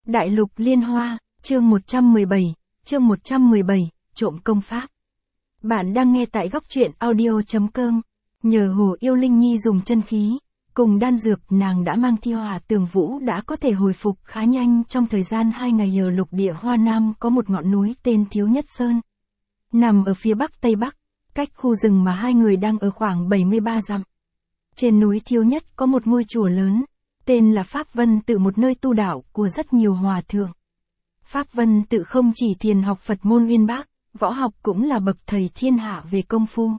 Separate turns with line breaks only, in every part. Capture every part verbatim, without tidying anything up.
Đại lục liên hoa, chương một trăm mười bảy, chương một trăm mười bảy, trộm công pháp. Bạn đang nghe tại góc truyện audio chấm com. Nhờ Hồ Yêu Linh Nhi dùng chân khí, cùng đan dược nàng đã mang theo Hạ Tường Vũ đã có thể hồi phục khá nhanh trong thời gian hai ngày. Ở lục địa Hoa Nam có một ngọn núi tên Thiếu Nhất Sơn. Nằm ở phía bắc tây bắc, cách khu rừng mà hai người đang ở khoảng bảy mươi ba dặm. Trên núi Thiếu Nhất có một ngôi chùa lớn, tên là Pháp Vân Tự, một nơi tu đạo của rất nhiều hòa thượng. Pháp Vân Tự không chỉ thiền học Phật môn uyên bác, võ học cũng là bậc thầy thiên hạ về công phu.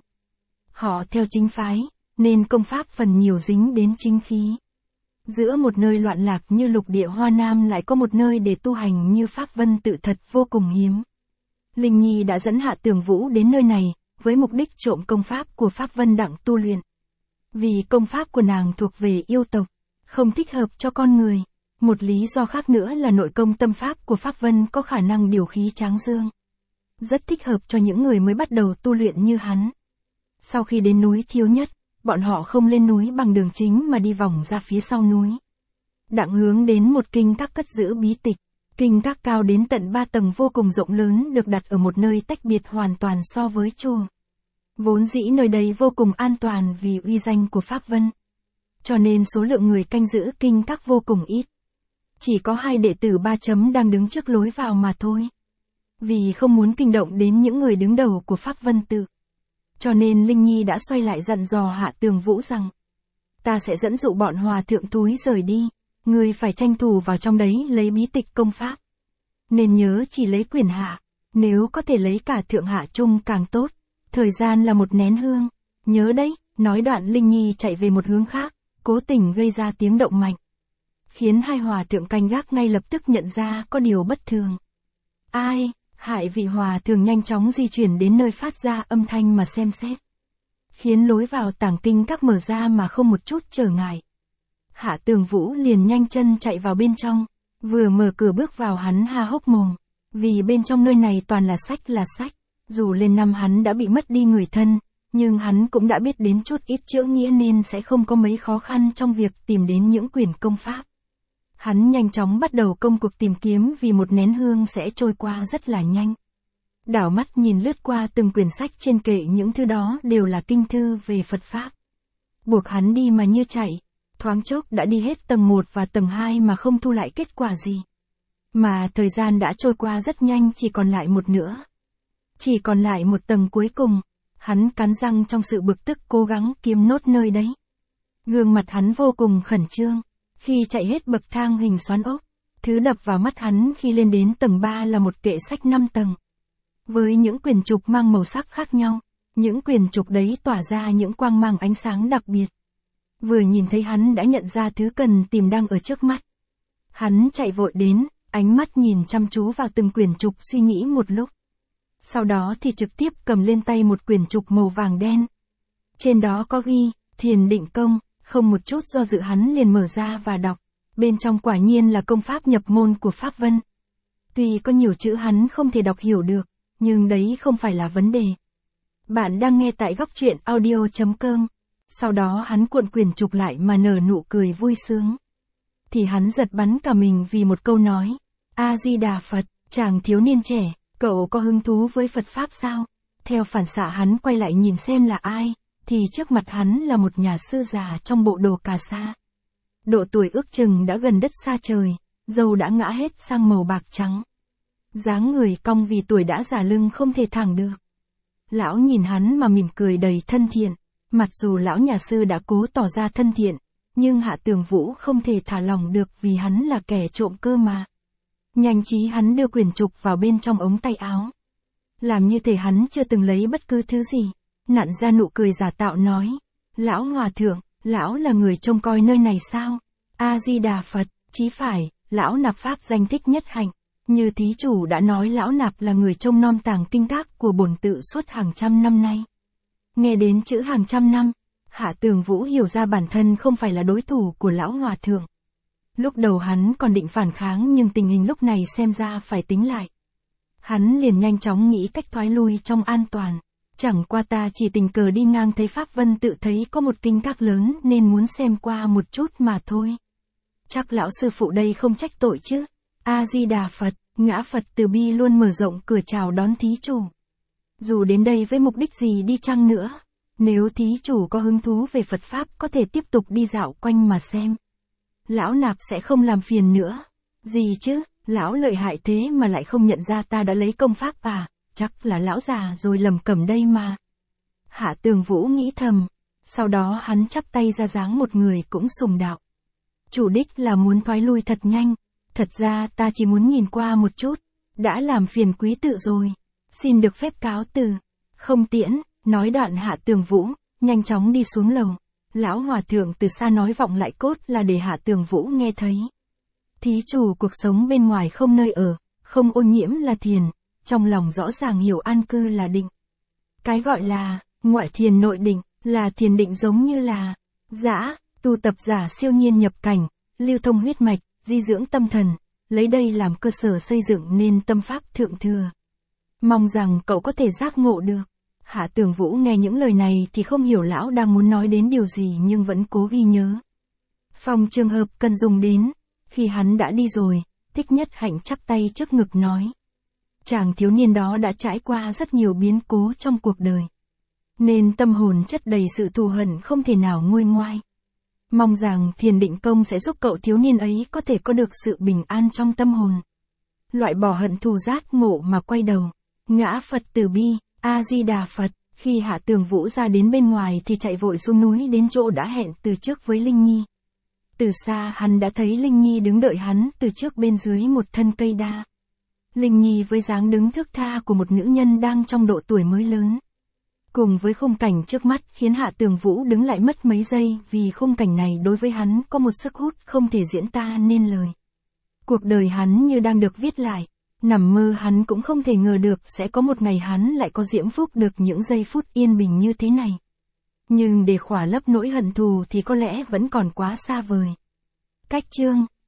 Họ theo chính phái, nên công pháp phần nhiều dính đến chính khí. Giữa một nơi loạn lạc như lục địa Hoa Nam lại có một nơi để tu hành như Pháp Vân Tự thật vô cùng hiếm. Linh Nhi đã dẫn Hạ Tường Vũ đến nơi này, với mục đích trộm công pháp của Pháp Vân đặng tu luyện. Vì công pháp của nàng thuộc về yêu tộc, không thích hợp cho con người. Một lý do khác nữa là nội công tâm pháp của Pháp Vân có khả năng điều khí tráng dương. Rất thích hợp cho những người mới bắt đầu tu luyện như hắn. Sau khi đến núi Thiếu Nhất, bọn họ không lên núi bằng đường chính mà đi vòng ra phía sau núi. Đặng hướng đến một kinh các cất giữ bí tịch. Kinh các cao đến tận ba tầng vô cùng rộng lớn, được đặt ở một nơi tách biệt hoàn toàn so với chùa. Vốn dĩ nơi đây vô cùng an toàn vì uy danh của Pháp Vân. Cho nên số lượng người canh giữ kinh các vô cùng ít. Chỉ có hai đệ tử ba chấm đang đứng trước lối vào mà thôi. Vì không muốn kinh động đến những người đứng đầu của Pháp Vân Tự. Cho nên Linh Nhi đã xoay lại dặn dò Hạ Tường Vũ rằng: ta sẽ dẫn dụ bọn hòa thượng túi rời đi. Ngươi phải tranh thủ vào trong đấy lấy bí tịch công pháp. Nên nhớ chỉ lấy quyền hạ. Nếu có thể lấy cả thượng hạ chung càng tốt. Thời gian là một nén hương. Nhớ đấy. Nói đoạn Linh Nhi chạy về một hướng khác, cố tình gây ra tiếng động mạnh. Khiến hai hòa thượng canh gác ngay lập tức nhận ra có điều bất thường. Ai? Hại vị hòa thượng nhanh chóng di chuyển đến nơi phát ra âm thanh mà xem xét. Khiến lối vào tàng kinh các mở ra mà không một chút trở ngại. Hạ Tường Vũ liền nhanh chân chạy vào bên trong. Vừa mở cửa bước vào hắn há hốc mồm. Vì bên trong nơi này toàn là sách là sách. Dù lên năm hắn đã bị mất đi người thân, nhưng hắn cũng đã biết đến chút ít chữ nghĩa nên sẽ không có mấy khó khăn trong việc tìm đến những quyển công pháp. Hắn nhanh chóng bắt đầu công cuộc tìm kiếm vì một nén hương sẽ trôi qua rất là nhanh. Đảo mắt nhìn lướt qua từng quyển sách trên kệ, những thứ đó đều là kinh thư về Phật Pháp. Buộc hắn đi mà như chạy, thoáng chốc đã đi hết tầng một và tầng hai mà không thu lại kết quả gì. Mà thời gian đã trôi qua rất nhanh, chỉ còn lại một nữa. Chỉ còn lại một tầng cuối cùng. Hắn cắn răng trong sự bực tức cố gắng kiếm nốt nơi đấy. Gương mặt hắn vô cùng khẩn trương. Khi chạy hết bậc thang hình xoắn ốc, thứ đập vào mắt hắn khi lên đến tầng ba là một kệ sách năm tầng. Với những quyển trục mang màu sắc khác nhau, những quyển trục đấy tỏa ra những quang mang ánh sáng đặc biệt. Vừa nhìn thấy hắn đã nhận ra thứ cần tìm đang ở trước mắt. Hắn chạy vội đến, ánh mắt nhìn chăm chú vào từng quyển trục suy nghĩ một lúc. Sau đó thì trực tiếp cầm lên tay một quyển trục màu vàng đen. Trên đó có ghi, Thiền Định Công, không một chút do dự hắn liền mở ra và đọc. Bên trong quả nhiên là công pháp nhập môn của Pháp Vân. Tuy có nhiều chữ hắn không thể đọc hiểu được, nhưng đấy không phải là vấn đề. Bạn đang nghe tại góc truyện audio chấm com. Sau đó hắn cuộn quyển trục lại mà nở nụ cười vui sướng. Thì hắn giật bắn cả mình vì một câu nói. A-di-đà Phật, chàng thiếu niên trẻ. Cậu có hứng thú với Phật Pháp sao? Theo phản xạ hắn quay lại nhìn xem là ai, thì trước mặt hắn là một nhà sư già trong bộ đồ cà sa. Độ tuổi ước chừng đã gần đất xa trời, râu đã ngã hết sang màu bạc trắng. Dáng người cong vì tuổi đã già, lưng không thể thẳng được. Lão nhìn hắn mà mỉm cười đầy thân thiện. Mặc dù lão nhà sư đã cố tỏ ra thân thiện, nhưng Hạ Tường Vũ không thể thả lòng được vì hắn là kẻ trộm cơ mà. Nhanh trí hắn đưa quyển trục vào bên trong ống tay áo. Làm như thể hắn chưa từng lấy bất cứ thứ gì. Nặn ra nụ cười giả tạo nói. Lão hòa thượng, lão là người trông coi nơi này sao? A-di-đà Phật, chí phải, lão nạp pháp danh Thích Nhất Hạnh. Như thí chủ đã nói, lão nạp là người trông nom tàng kinh các của bổn tự suốt hàng trăm năm nay. Nghe đến chữ hàng trăm năm, Hạ Tường Vũ hiểu ra bản thân không phải là đối thủ của lão hòa thượng. Lúc đầu hắn còn định phản kháng, nhưng tình hình lúc này xem ra phải tính lại. Hắn liền nhanh chóng nghĩ cách thoái lui trong an toàn. Chẳng qua ta chỉ tình cờ đi ngang thấy Pháp Vân Tự thấy có một kinh các lớn nên muốn xem qua một chút mà thôi. Chắc lão sư phụ đây không trách tội chứ. A-di-đà Phật, ngã Phật từ bi luôn mở rộng cửa chào đón thí chủ. Dù đến đây với mục đích gì đi chăng nữa, nếu thí chủ có hứng thú về Phật Pháp có thể tiếp tục đi dạo quanh mà xem. Lão nạp sẽ không làm phiền nữa. Gì chứ, lão lợi hại thế mà lại không nhận ra ta đã lấy công pháp à, chắc là lão già rồi lầm cẩm đây mà. Hạ Tường Vũ nghĩ thầm, sau đó hắn chắp tay ra dáng một người cũng sùng đạo. Chủ đích là muốn thoái lui thật nhanh, thật ra ta chỉ muốn nhìn qua một chút, đã làm phiền quý tự rồi, xin được phép cáo từ. Không tiễn, nói đoạn Hạ Tường Vũ, nhanh chóng đi xuống lầu. Lão hòa thượng từ xa nói vọng lại cốt là để Hạ Tường Vũ nghe thấy. Thí chủ cuộc sống bên ngoài không nơi ở, không ô nhiễm là thiền, trong lòng rõ ràng hiểu an cư là định. Cái gọi là, ngoại thiền nội định, là thiền định giống như là, dã, tu tập giả siêu nhiên nhập cảnh, lưu thông huyết mạch, di dưỡng tâm thần, lấy đây làm cơ sở xây dựng nên tâm pháp thượng thừa. Mong rằng cậu có thể giác ngộ được. Hạ Tường Vũ nghe những lời này thì không hiểu lão đang muốn nói đến điều gì nhưng vẫn cố ghi nhớ. Phòng trường hợp cần dùng đến, khi hắn đã đi rồi, Thích Nhất Hạnh chắp tay trước ngực nói. Chàng thiếu niên đó đã trải qua rất nhiều biến cố trong cuộc đời. Nên tâm hồn chất đầy sự thù hận không thể nào nguôi ngoai. Mong rằng thiền định công sẽ giúp cậu thiếu niên ấy có thể có được sự bình an trong tâm hồn. Loại bỏ hận thù giác ngộ mà quay đầu. Ngã Phật từ bi, A-di-đà Phật. Khi Hạ Tường Vũ ra đến bên ngoài thì chạy vội xuống núi đến chỗ đã hẹn từ trước với Linh Nhi. Từ xa hắn đã thấy Linh Nhi đứng đợi hắn từ trước bên dưới một thân cây đa. Linh Nhi với dáng đứng thước tha của một nữ nhân đang trong độ tuổi mới lớn. Cùng với khung cảnh trước mắt khiến Hạ Tường Vũ đứng lại mất mấy giây vì khung cảnh này đối với hắn có một sức hút không thể diễn tả nên lời. Cuộc đời hắn như đang được viết lại, nằm mơ hắn cũng không thể ngờ được sẽ có một ngày hắn lại có diễm phúc được những giây phút yên bình như thế này. Nhưng để khỏa lấp nỗi hận thù thì có lẽ vẫn còn quá xa vời. Cách chương